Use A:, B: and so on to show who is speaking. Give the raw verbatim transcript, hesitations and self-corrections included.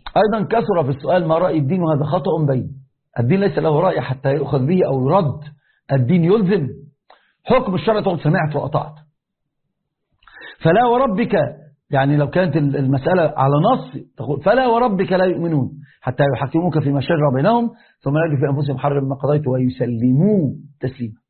A: أيضا كثر في السؤال ما رأي الدين، وهذا خطأ بين. الدين ليس له رأي حتى يؤخذ به أو يرد. الدين يلزم. حكم الشرع تقول سمعت وأطعت. فلا وربك، يعني لو كانت المسألة على نص تقول فلا وربك لا يؤمنون حتى يحكموك فيما شجر بينهم ثم لا يجدوا في أنفسهم حرجا مما قضيت ويسلموا تسليما.